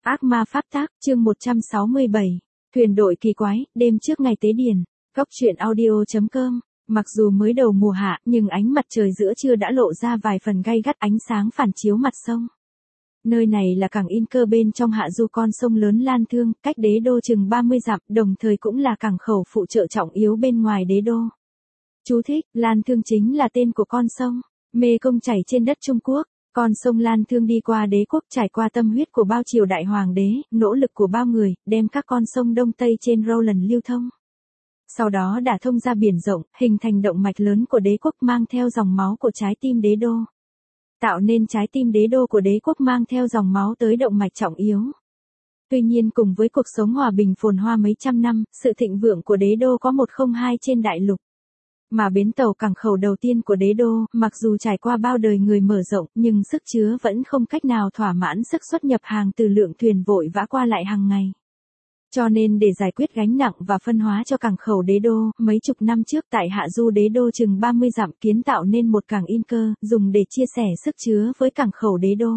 Ác ma pháp tác, chương 167. Thuyền đội kỳ quái, đêm trước ngày tế điền. Góc truyện audio.com. Mặc dù mới đầu mùa hạ, nhưng ánh mặt trời giữa trưa đã lộ ra vài phần gay gắt, ánh sáng phản chiếu mặt sông. Nơi này là cảng Yên Cơ bên trong hạ du con sông lớn Lan Thương, cách đế đô chừng 30 dặm, đồng thời cũng là cảng khẩu phụ trợ trọng yếu bên ngoài đế đô. Chú thích, Lan Thương chính là tên của con sông, Mê Công chảy trên đất Trung Quốc. Con sông Lan Thương đi qua đế quốc, trải qua tâm huyết của bao triều đại hoàng đế, nỗ lực của bao người, đem các con sông Đông Tây trên Roland lưu thông. Sau đó đả thông ra biển rộng, hình thành động mạch lớn của đế quốc mang theo dòng máu của trái tim đế đô. Tạo nên trái tim đế đô của đế quốc mang theo dòng máu tới động mạch trọng yếu. Tuy nhiên cùng với cuộc sống hòa bình phồn hoa mấy trăm năm, sự thịnh vượng của đế đô có 102 trên đại lục. Mà bến tàu cảng khẩu đầu tiên của đế đô, mặc dù trải qua bao đời người mở rộng, nhưng sức chứa vẫn không cách nào thỏa mãn sức xuất nhập hàng từ lượng thuyền vội vã qua lại hàng ngày. Cho nên để giải quyết gánh nặng và phân hóa cho cảng khẩu đế đô, mấy chục năm trước tại hạ du đế đô chừng 30 dặm kiến tạo nên một cảng Yên Cơ, dùng để chia sẻ sức chứa với cảng khẩu đế đô.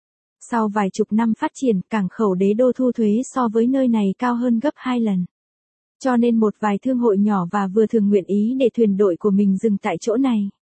Sau vài chục năm phát triển, cảng khẩu đế đô thu thuế so với nơi này cao hơn gấp 2 lần. Cho nên một vài thương hội nhỏ và vừa thường nguyện ý để thuyền đội của mình dừng tại chỗ này.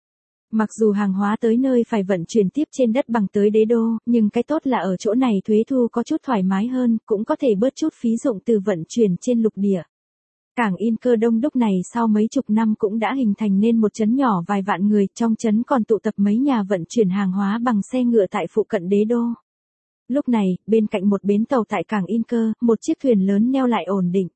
Mặc dù hàng hóa tới nơi phải vận chuyển tiếp trên đất bằng tới đế đô, nhưng cái tốt là ở chỗ này thuế thu có chút thoải mái hơn, cũng có thể bớt chút phí dụng từ vận chuyển trên lục địa. Cảng Yên Cơ đông đúc này sau mấy chục năm cũng đã hình thành nên một trấn nhỏ vài vạn người, trong trấn còn tụ tập mấy nhà vận chuyển hàng hóa bằng xe ngựa tại phụ cận đế đô. Lúc này, bên cạnh một bến tàu tại cảng Yên Cơ, một chiếc thuyền lớn neo lại ổn định.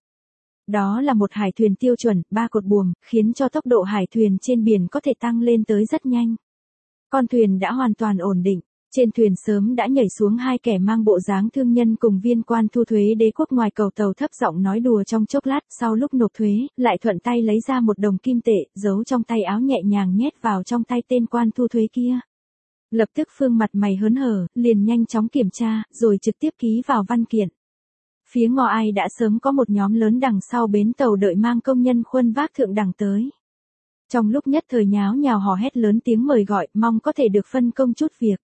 Đó là một hải thuyền tiêu chuẩn, 3 cột buồm, khiến cho tốc độ hải thuyền trên biển có thể tăng lên tới rất nhanh. Con thuyền đã hoàn toàn ổn định, trên thuyền sớm đã nhảy xuống hai kẻ mang bộ dáng thương nhân cùng viên quan thu thuế đế quốc ngoài cầu tàu thấp giọng nói đùa trong chốc lát, sau lúc nộp thuế, lại thuận tay lấy ra một đồng kim tệ, giấu trong tay áo nhẹ nhàng nhét vào trong tay tên quan thu thuế kia. Lập tức phương mặt mày hớn hở, liền nhanh chóng kiểm tra, rồi trực tiếp ký vào văn kiện. Phía ngò ai đã sớm có một nhóm lớn đằng sau bến tàu đợi mang công nhân khuân vác thượng đẳng tới. Trong lúc nhất thời nháo nhào hò hét lớn tiếng mời gọi, mong có thể được phân công chút việc.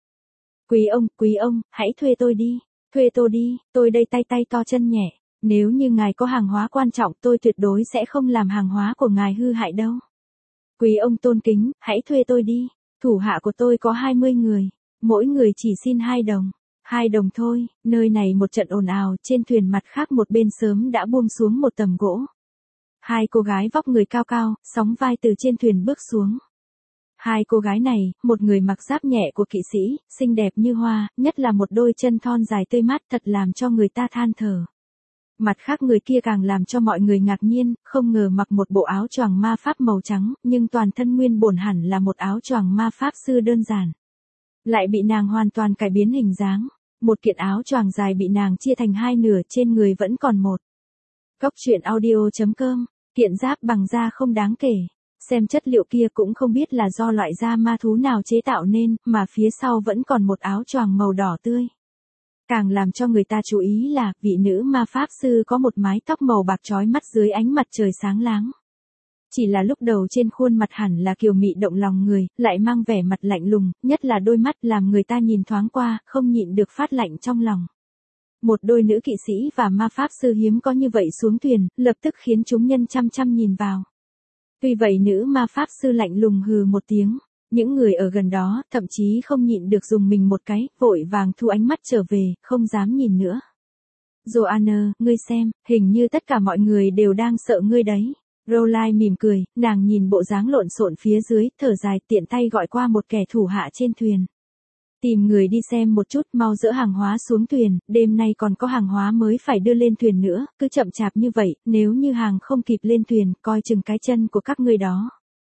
Quý ông, hãy thuê tôi đi, tôi đây tay to chân nhẹ, nếu như ngài có hàng hóa quan trọng tôi tuyệt đối sẽ không làm hàng hóa của ngài hư hại đâu. Quý ông tôn kính, hãy thuê tôi đi, thủ hạ của tôi có 20 người, mỗi người chỉ xin 2 đồng. 2 đồng thôi, nơi này một trận ồn ào, trên thuyền mặt khác một bên sớm đã buông xuống một tầm gỗ. 2 cô gái vóc người cao cao, sóng vai từ trên thuyền bước xuống. 2 cô gái này, một người mặc giáp nhẹ của kỵ sĩ, xinh đẹp như hoa, nhất là một đôi chân thon dài tươi mát thật làm cho người ta than thở. Mặt khác người kia càng làm cho mọi người ngạc nhiên, không ngờ mặc một bộ áo choàng ma pháp màu trắng, nhưng toàn thân nguyên bổn hẳn là một áo choàng ma pháp sư đơn giản. Lại bị nàng hoàn toàn cải biến hình dáng. Một kiện áo choàng dài bị nàng chia thành 2 nửa, trên người vẫn còn một. Góc truyện audio.com. Kiện giáp bằng da không đáng kể. Xem chất liệu kia cũng không biết là do loại da ma thú nào chế tạo nên, mà phía sau vẫn còn một áo choàng màu đỏ tươi. Càng làm cho người ta chú ý là, vị nữ ma pháp sư có một mái tóc màu bạc chói mắt dưới ánh mặt trời sáng láng. Chỉ là lúc đầu trên khuôn mặt hẳn là kiều mị động lòng người, lại mang vẻ mặt lạnh lùng, nhất là đôi mắt làm người ta nhìn thoáng qua, không nhịn được phát lạnh trong lòng. Một đôi nữ kỵ sĩ và ma pháp sư hiếm có như vậy xuống thuyền, lập tức khiến chúng nhân chăm chăm nhìn vào. Tuy vậy nữ ma pháp sư lạnh lùng hừ một tiếng, những người ở gần đó, thậm chí không nhịn được dùng mình một cái, vội vàng thu ánh mắt trở về, không dám nhìn nữa. Joanna, ngươi xem, hình như tất cả mọi người đều đang sợ ngươi đấy. Rowline mỉm cười, nàng nhìn bộ dáng lộn xộn phía dưới, thở dài tiện tay gọi qua một kẻ thủ hạ trên thuyền. Tìm người đi xem một chút, mau dỡ hàng hóa xuống thuyền, đêm nay còn có hàng hóa mới phải đưa lên thuyền nữa, cứ chậm chạp như vậy, nếu như hàng không kịp lên thuyền, coi chừng cái chân của các ngươi đó.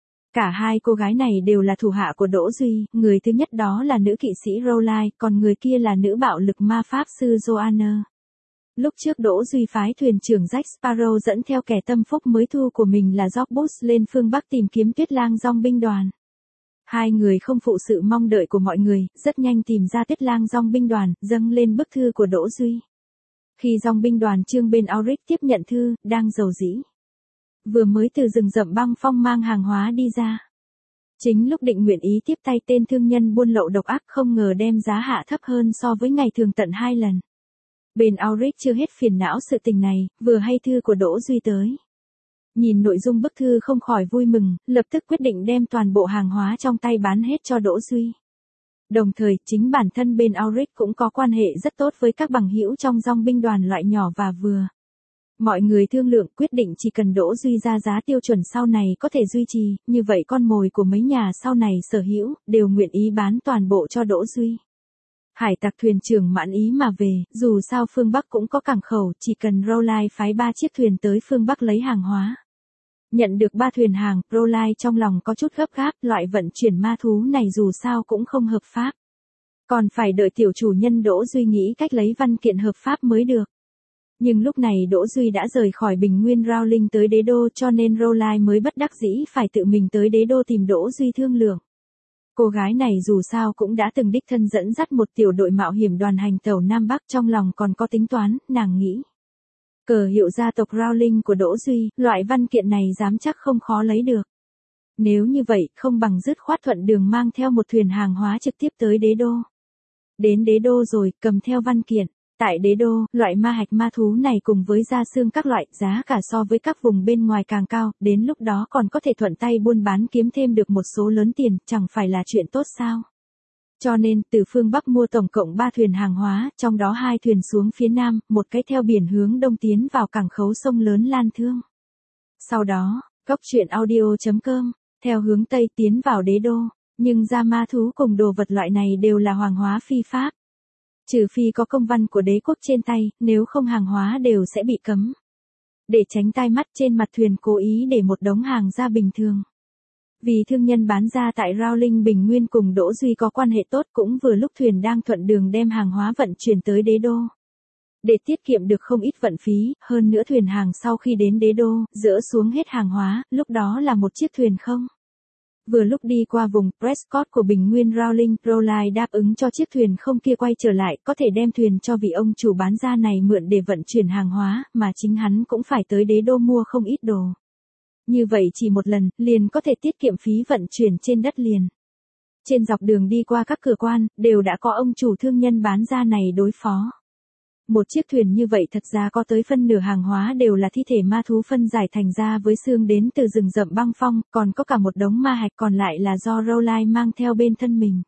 Cả 2 cô gái này đều là thủ hạ của Đỗ Duy, người thứ nhất đó là nữ kỵ sĩ Rowline, còn người kia là nữ bạo lực ma pháp sư Joanna. Lúc trước Đỗ Duy phái thuyền trưởng Jack Sparrow dẫn theo kẻ tâm phúc mới thu của mình là Jogbus lên phương Bắc tìm kiếm Tuyết Lang Dong binh đoàn. 2 người không phụ sự mong đợi của mọi người, rất nhanh tìm ra Tuyết Lang Dong binh đoàn, dâng lên bức thư của Đỗ Duy. Khi Dong binh đoàn trương bên Auric tiếp nhận thư, đang rầu rĩ. Vừa mới từ rừng rậm băng phong mang hàng hóa đi ra. Chính lúc định nguyện ý tiếp tay tên thương nhân buôn lậu độc ác không ngờ đem giá hạ thấp hơn so với ngày thường tận 2 lần. Bên Auric chưa hết phiền não sự tình này, vừa hay thư của Đỗ Duy tới. Nhìn nội dung bức thư không khỏi vui mừng, lập tức quyết định đem toàn bộ hàng hóa trong tay bán hết cho Đỗ Duy. Đồng thời, chính bản thân bên Auric cũng có quan hệ rất tốt với các bằng hữu trong dòng binh đoàn loại nhỏ và vừa. Mọi người thương lượng quyết định chỉ cần Đỗ Duy ra giá tiêu chuẩn sau này có thể duy trì, như vậy con mồi của mấy nhà sau này sở hữu, đều nguyện ý bán toàn bộ cho Đỗ Duy. Hải tặc thuyền trưởng mãn ý mà về, dù sao phương Bắc cũng có cảng khẩu, chỉ cần Rowline phái 3 chiếc thuyền tới phương Bắc lấy hàng hóa. Nhận được 3 thuyền hàng, Rowline trong lòng có chút gấp gáp, loại vận chuyển ma thú này dù sao cũng không hợp pháp. Còn phải đợi tiểu chủ nhân Đỗ Duy nghĩ cách lấy văn kiện hợp pháp mới được. Nhưng lúc này Đỗ Duy đã rời khỏi Bình Nguyên Rowling tới đế đô cho nên Rowline mới bất đắc dĩ phải tự mình tới đế đô tìm Đỗ Duy thương lượng. Cô gái này dù sao cũng đã từng đích thân dẫn dắt một tiểu đội mạo hiểm đoàn hành tàu Nam Bắc, trong lòng còn có tính toán, nàng nghĩ. Cờ hiệu gia tộc Rowling của Đỗ Duy, loại văn kiện này dám chắc không khó lấy được. Nếu như vậy, không bằng dứt khoát thuận đường mang theo một thuyền hàng hóa trực tiếp tới đế đô. Đến đế đô rồi, cầm theo văn kiện. Tại đế đô, loại ma hạch ma thú này cùng với da xương các loại, giá cả so với các vùng bên ngoài càng cao, đến lúc đó còn có thể thuận tay buôn bán kiếm thêm được một số lớn tiền, chẳng phải là chuyện tốt sao. Cho nên, từ phương Bắc mua tổng cộng 3 thuyền hàng hóa, trong đó 2 thuyền xuống phía Nam, một cái theo biển hướng Đông tiến vào cảng khấu sông lớn Lan Thương. Sau đó, góc truyện audio.com, theo hướng Tây tiến vào đế đô, nhưng da ma thú cùng đồ vật loại này đều là hoàng hóa phi pháp. Trừ phi có công văn của đế quốc trên tay, nếu không hàng hóa đều sẽ bị cấm. Để tránh tai mắt trên mặt thuyền cố ý để một đống hàng ra bình thường. Vì thương nhân bán ra tại Rowling Bình Nguyên cùng Đỗ Duy có quan hệ tốt cũng vừa lúc thuyền đang thuận đường đem hàng hóa vận chuyển tới đế đô. Để tiết kiệm được không ít vận phí, hơn nữa thuyền hàng sau khi đến đế đô, dỡ xuống hết hàng hóa, lúc đó là một chiếc thuyền không. Vừa lúc đi qua vùng Prescott của Bình Nguyên Rowling, Rowline đáp ứng cho chiếc thuyền không kia quay trở lại, có thể đem thuyền cho vị ông chủ bán ra này mượn để vận chuyển hàng hóa, mà chính hắn cũng phải tới đế đô mua không ít đồ. Như vậy chỉ một lần, liền có thể tiết kiệm phí vận chuyển trên đất liền. Trên dọc đường đi qua các cửa quan, đều đã có ông chủ thương nhân bán ra này đối phó. Một chiếc thuyền như vậy thật ra có tới phân nửa hàng hóa đều là thi thể ma thú phân giải thành ra với xương đến từ rừng rậm băng phong, còn có cả một đống ma hạch còn lại là do Rowline mang theo bên thân mình.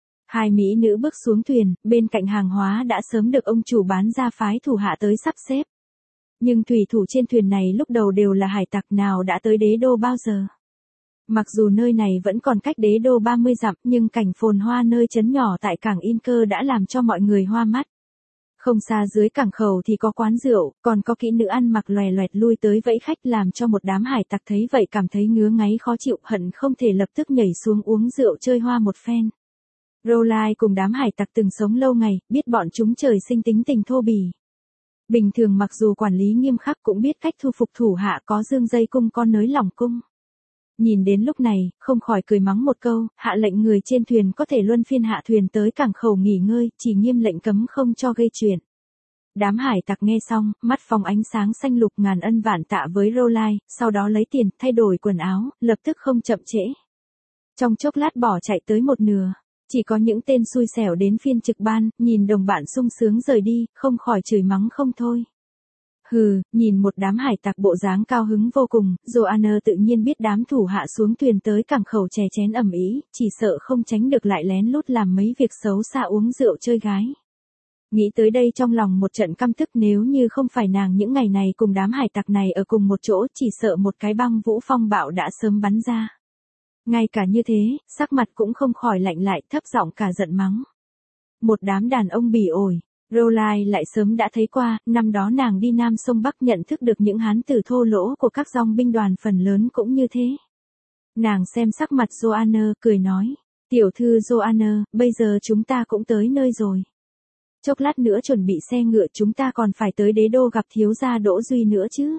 2 mỹ nữ bước xuống thuyền, bên cạnh hàng hóa đã sớm được ông chủ bán ra phái thủ hạ tới sắp xếp. Nhưng thủy thủ trên thuyền này lúc đầu đều là hải tặc nào đã tới đế đô bao giờ. Mặc dù nơi này vẫn còn cách đế đô 30 dặm, nhưng cảnh phồn hoa nơi trấn nhỏ tại cảng Inker đã làm cho mọi người hoa mắt. Không xa dưới cảng khẩu thì có quán rượu, còn có kỹ nữ ăn mặc loè loẹt lui tới vẫy khách làm cho một đám hải tặc thấy vậy cảm thấy ngứa ngáy khó chịu, hận không thể lập tức nhảy xuống uống rượu chơi hoa một phen. Rowline cùng đám hải tặc từng sống lâu ngày, biết bọn chúng trời sinh tính tình thô bỉ. Bình thường mặc dù quản lý nghiêm khắc cũng biết cách thu phục thủ hạ có dương dây cung con nới lỏng cung. Nhìn đến lúc này, không khỏi cười mắng một câu, hạ lệnh người trên thuyền có thể luân phiên hạ thuyền tới cảng khẩu nghỉ ngơi, chỉ nghiêm lệnh cấm không cho gây chuyện. Đám hải tặc nghe xong, mắt phóng ánh sáng xanh lục ngàn ân vạn tạ với Rowline, sau đó lấy tiền, thay đổi quần áo, lập tức không chậm trễ. Trong chốc lát bỏ chạy tới một nửa, chỉ có những tên xui xẻo đến phiên trực ban, nhìn đồng bạn sung sướng rời đi, không khỏi chửi mắng không thôi. Hừ, nhìn một đám hải tặc bộ dáng cao hứng vô cùng, Joanna tự nhiên biết đám thủ hạ xuống thuyền tới cảng khẩu chè chén ầm ĩ, chỉ sợ không tránh được lại lén lút làm mấy việc xấu xa uống rượu chơi gái. Nghĩ tới đây trong lòng một trận căm tức, nếu như không phải nàng những ngày này cùng đám hải tặc này ở cùng một chỗ, chỉ sợ một cái băng vũ phong bạo đã sớm bắn ra. Ngay cả như thế, sắc mặt cũng không khỏi lạnh lại, thấp giọng cả giận mắng. Một đám đàn ông bỉ ổi. Rowline lại sớm đã thấy qua, năm đó nàng đi Nam sông Bắc nhận thức được những hán tử thô lỗ của các dòng binh đoàn phần lớn cũng như thế. Nàng xem sắc mặt Joanna, cười nói, tiểu thư Joanna, bây giờ chúng ta cũng tới nơi rồi. Chốc lát nữa chuẩn bị xe ngựa, chúng ta còn phải tới đế đô gặp thiếu gia Đỗ Duy nữa chứ.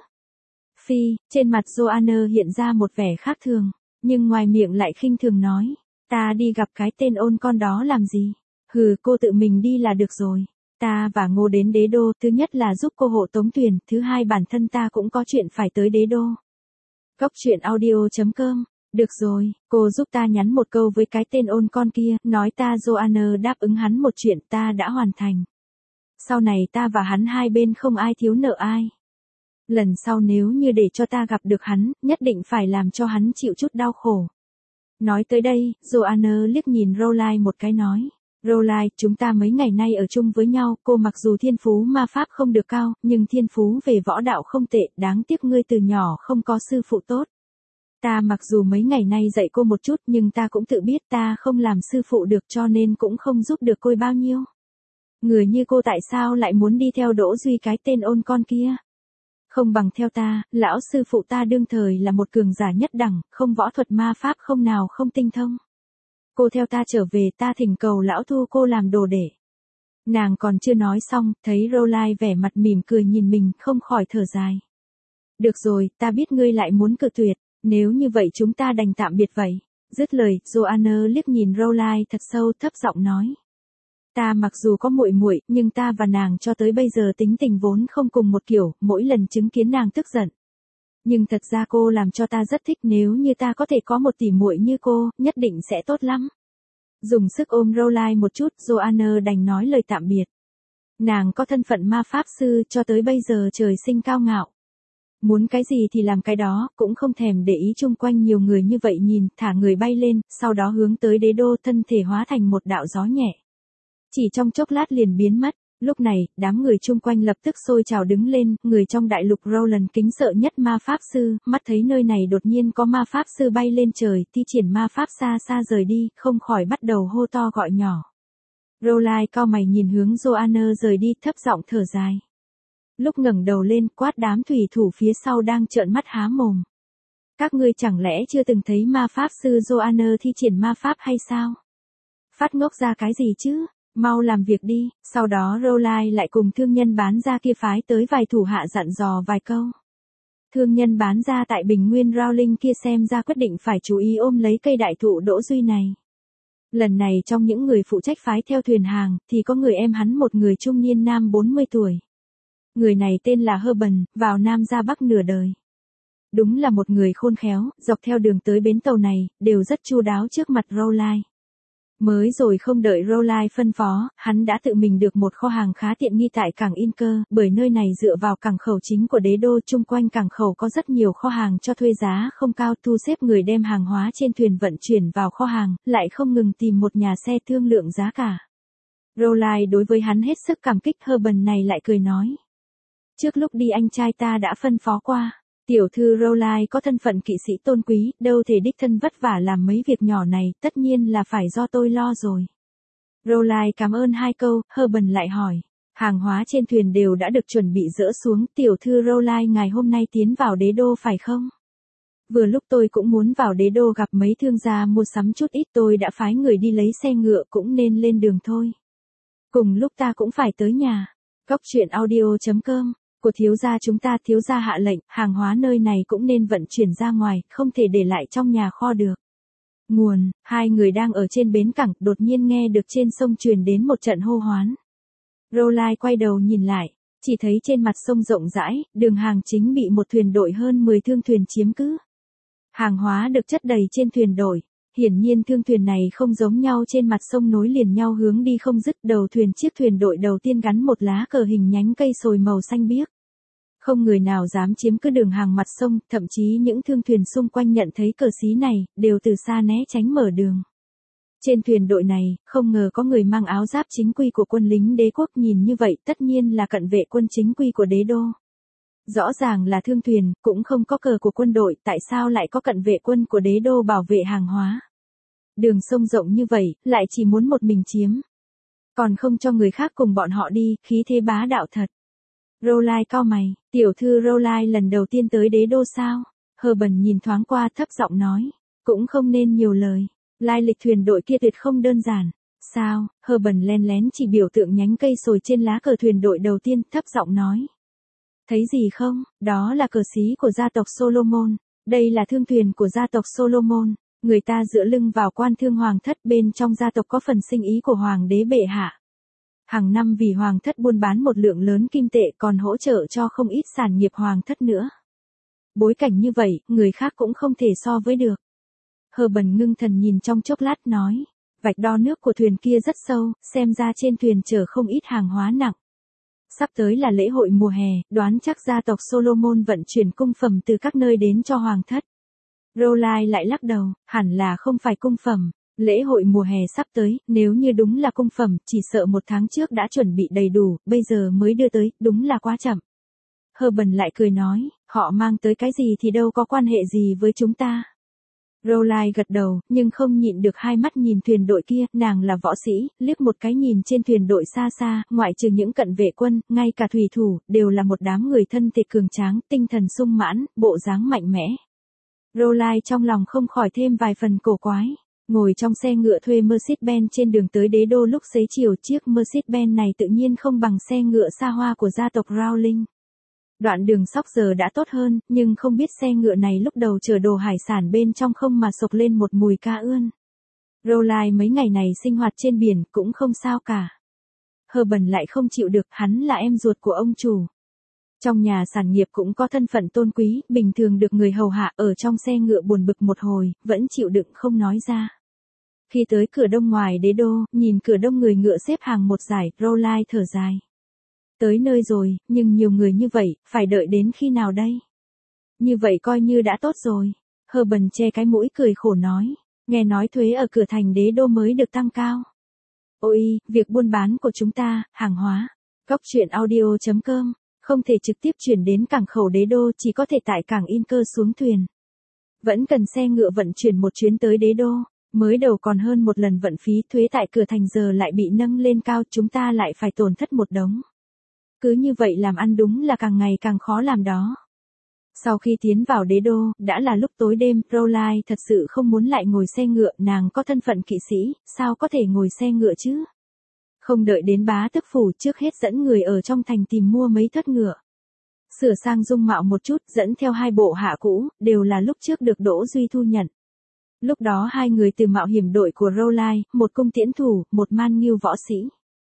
Phi, trên mặt Joanna hiện ra một vẻ khác thường, nhưng ngoài miệng lại khinh thường nói, ta đi gặp cái tên ôn con đó làm gì? Hừ, cô tự mình đi là được rồi. Ta và Ngô đến đế đô, thứ nhất là giúp cô hộ tống thuyền, thứ hai bản thân ta cũng có chuyện phải tới đế đô. Góc truyện audio.com, được rồi, cô giúp ta nhắn một câu với cái tên ôn con kia, nói ta Joanna đáp ứng hắn một chuyện ta đã hoàn thành. Sau này ta và hắn hai bên không ai thiếu nợ ai. Lần sau nếu như để cho ta gặp được hắn, nhất định phải làm cho hắn chịu chút đau khổ. Nói tới đây, Joanna liếc nhìn Rowline một cái nói. Rowline, chúng ta mấy ngày nay ở chung với nhau, cô mặc dù thiên phú ma pháp không được cao, nhưng thiên phú về võ đạo không tệ, đáng tiếc ngươi từ nhỏ không có sư phụ tốt. Ta mặc dù mấy ngày nay dạy cô một chút nhưng ta cũng tự biết ta không làm sư phụ được cho nên cũng không giúp được cô bao nhiêu. Người như cô tại sao lại muốn đi theo Đỗ Duy cái tên ôn con kia? Không bằng theo ta, lão sư phụ ta đương thời là một cường giả nhất đẳng, không võ thuật ma pháp không nào không tinh thông. Cô theo ta trở về ta thỉnh cầu lão thu cô làm đồ đệ. Nàng còn chưa nói xong, thấy Rowline vẻ mặt mỉm cười nhìn mình không khỏi thở dài. Được rồi, ta biết ngươi lại muốn cự tuyệt, nếu như vậy chúng ta đành tạm biệt vậy. Dứt lời, Joanna liếc nhìn Rowline thật sâu thấp giọng nói. Ta mặc dù có muội muội, nhưng ta và nàng cho tới bây giờ tính tình vốn không cùng một kiểu, mỗi lần chứng kiến nàng tức giận. Nhưng thật ra cô làm cho ta rất thích, nếu như ta có thể có một tỷ muội như cô, nhất định sẽ tốt lắm. Dùng sức ôm Rowline một chút, Joanna đành nói lời tạm biệt. Nàng có thân phận ma pháp sư cho tới bây giờ trời sinh cao ngạo. Muốn cái gì thì làm cái đó, cũng không thèm để ý chung quanh nhiều người như vậy nhìn, thả người bay lên, sau đó hướng tới đế đô, thân thể hóa thành một đạo gió nhẹ. Chỉ trong chốc lát liền biến mất, lúc này, đám người chung quanh lập tức sôi trào đứng lên, người trong đại lục Roland kính sợ nhất ma pháp sư, mắt thấy nơi này đột nhiên có ma pháp sư bay lên trời, thi triển ma pháp xa xa rời đi, không khỏi bắt đầu hô to gọi nhỏ. Rowline cau mày nhìn hướng Joanna rời đi, thấp giọng thở dài. Lúc ngẩng đầu lên, quát đám thủy thủ phía sau đang trợn mắt há mồm. Các ngươi chẳng lẽ chưa từng thấy ma pháp sư Joanna thi triển ma pháp hay sao? Phát ngốc ra cái gì chứ? Mau làm việc đi, sau đó Rowline lại cùng thương nhân bán ra kia phái tới vài thủ hạ dặn dò vài câu. Thương nhân bán ra tại Bình Nguyên Rowling kia xem ra quyết định phải chú ý ôm lấy cây đại thụ Đỗ Duy này. Lần này trong những người phụ trách phái theo thuyền hàng, thì có người em hắn một người trung niên nam 40 tuổi. Người này tên là Herban, vào Nam ra Bắc nửa đời. Đúng là một người khôn khéo, dọc theo đường tới bến tàu này, đều rất chu đáo trước mặt Rowline. Mới rồi không đợi Rowline phân phó, hắn đã tự mình được một kho hàng khá tiện nghi tại cảng Inker, bởi nơi này dựa vào cảng khẩu chính của đế đô, chung quanh cảng khẩu có rất nhiều kho hàng cho thuê giá không cao, thu xếp người đem hàng hóa trên thuyền vận chuyển vào kho hàng, lại không ngừng tìm một nhà xe thương lượng giá cả. Rowline đối với hắn hết sức cảm kích, Herban này lại cười nói. Trước lúc đi anh trai ta đã phân phó qua. Tiểu thư Rowline có thân phận kỵ sĩ tôn quý, đâu thể đích thân vất vả làm mấy việc nhỏ này, tất nhiên là phải do tôi lo rồi. Rowline cảm ơn hai câu, Herban lại hỏi. Hàng hóa trên thuyền đều đã được chuẩn bị dỡ xuống, tiểu thư Rowline ngày hôm nay tiến vào đế đô phải không? Vừa lúc tôi cũng muốn vào đế đô gặp mấy thương gia mua sắm chút ít, tôi đã phái người đi lấy xe ngựa, cũng nên lên đường thôi. Cùng lúc ta cũng phải tới nhà. Góc truyện audio.com Của thiếu gia chúng ta, thiếu gia hạ lệnh, hàng hóa nơi này cũng nên vận chuyển ra ngoài, không thể để lại trong nhà kho được. Nguồn, hai người đang ở trên bến cảng, đột nhiên nghe được trên sông truyền đến một trận hô hoán. Rowline quay đầu nhìn lại, chỉ thấy trên mặt sông rộng rãi, đường hàng chính bị một thuyền đội hơn 10 thương thuyền chiếm cứ. Hàng hóa được chất đầy trên thuyền đội. Hiển nhiên thương thuyền này không giống nhau, trên mặt sông nối liền nhau hướng đi không dứt, đầu thuyền chiếc thuyền đội đầu tiên gắn một lá cờ hình nhánh cây sồi màu xanh biếc. Không người nào dám chiếm cứ đường hàng mặt sông, thậm chí những thương thuyền xung quanh nhận thấy cờ xí này, đều từ xa né tránh mở đường. Trên thuyền đội này, không ngờ có người mang áo giáp chính quy của quân lính đế quốc, nhìn như vậy tất nhiên là cận vệ quân chính quy của đế đô. Rõ ràng là thương thuyền, cũng không có cờ của quân đội, tại sao lại có cận vệ quân của đế đô bảo vệ hàng hóa? Đường sông rộng như vậy, lại chỉ muốn một mình chiếm. Còn không cho người khác cùng bọn họ đi, khí thế bá đạo thật. Rowline cau mày, tiểu thư Rowline lần đầu tiên tới đế đô sao? Herban nhìn thoáng qua thấp giọng nói, cũng không nên nhiều lời. Lai lịch thuyền đội kia tuyệt không đơn giản. Sao? Herban len lén chỉ biểu tượng nhánh cây sồi trên lá cờ thuyền đội đầu tiên, thấp giọng nói. Thấy gì không, đó là cờ xí của gia tộc Solomon, đây là thương thuyền của gia tộc Solomon, người ta dựa lưng vào quan thương hoàng thất, bên trong gia tộc có phần sinh ý của hoàng đế bệ hạ. Hàng năm vì hoàng thất buôn bán một lượng lớn kim tệ, còn hỗ trợ cho không ít sản nghiệp hoàng thất nữa. Bối cảnh như vậy, người khác cũng không thể so với được. Herban ngưng thần nhìn trong chốc lát nói, vạch đo nước của thuyền kia rất sâu, xem ra trên thuyền chở không ít hàng hóa nặng. Sắp tới là lễ hội mùa hè, đoán chắc gia tộc Solomon vận chuyển cung phẩm từ các nơi đến cho hoàng thất. Rowland lại lắc đầu, hẳn là không phải cung phẩm. Lễ hội mùa hè sắp tới, nếu như đúng là cung phẩm, chỉ sợ 1 tháng trước đã chuẩn bị đầy đủ, bây giờ mới đưa tới, đúng là quá chậm. Herbert lại cười nói, họ mang tới cái gì thì đâu có quan hệ gì với chúng ta. Rowland gật đầu, nhưng không nhịn được hai mắt nhìn thuyền đội kia, nàng là võ sĩ, liếc một cái nhìn trên thuyền đội xa xa, ngoại trừ những cận vệ quân, ngay cả thủy thủ, đều là một đám người thân thể cường tráng, tinh thần sung mãn, bộ dáng mạnh mẽ. Rowland trong lòng không khỏi thêm vài phần cổ quái. Ngồi trong xe ngựa thuê Mercedes-Benz trên đường tới đế đô lúc xế chiều, chiếc Mercedes-Benz này tự nhiên không bằng xe ngựa xa hoa của gia tộc Rowling. Đoạn đường sóc giờ đã tốt hơn, nhưng không biết xe ngựa này lúc đầu chở đồ hải sản bên trong không mà sộc lên một mùi cá ươn. Rowling mấy ngày này sinh hoạt trên biển cũng không sao cả. Herbert lại không chịu được, hắn là em ruột của ông chủ. Trong nhà sản nghiệp cũng có thân phận tôn quý, bình thường được người hầu hạ, ở trong xe ngựa buồn bực một hồi, vẫn chịu đựng không nói ra. Khi tới cửa đông ngoài đế đô, nhìn cửa đông người ngựa xếp hàng một dải, Rowling thở dài. Tới nơi rồi, nhưng nhiều người như vậy, phải đợi đến khi nào đây? Như vậy coi như đã tốt rồi. Herbert che cái mũi cười khổ nói, nghe nói thuế ở cửa thành đế đô mới được tăng cao. Ôi, việc buôn bán của chúng ta, hàng hóa. Góc truyện audio.com, không thể trực tiếp chuyển đến cảng khẩu đế đô, chỉ có thể tại cảng Inker xuống thuyền. Vẫn cần xe ngựa vận chuyển một chuyến tới đế đô, mới đầu còn hơn một lần vận phí, thuế tại cửa thành giờ lại bị nâng lên cao, chúng ta lại phải tổn thất một đống. Cứ như vậy làm ăn đúng là càng ngày càng khó làm đó. Sau khi tiến vào đế đô, đã là lúc tối đêm, Rowling thật sự không muốn lại ngồi xe ngựa, nàng có thân phận kỵ sĩ, sao có thể ngồi xe ngựa chứ? Không đợi đến bá tước phủ, trước hết dẫn người ở trong thành tìm mua mấy thất ngựa. Sửa sang dung mạo một chút, dẫn theo 2 bộ hạ cũ, đều là lúc trước được Đỗ Duy thu nhận. Lúc đó 2 người từ mạo hiểm đội của Rowling, một cung tiễn thủ, một man nghiêu võ sĩ.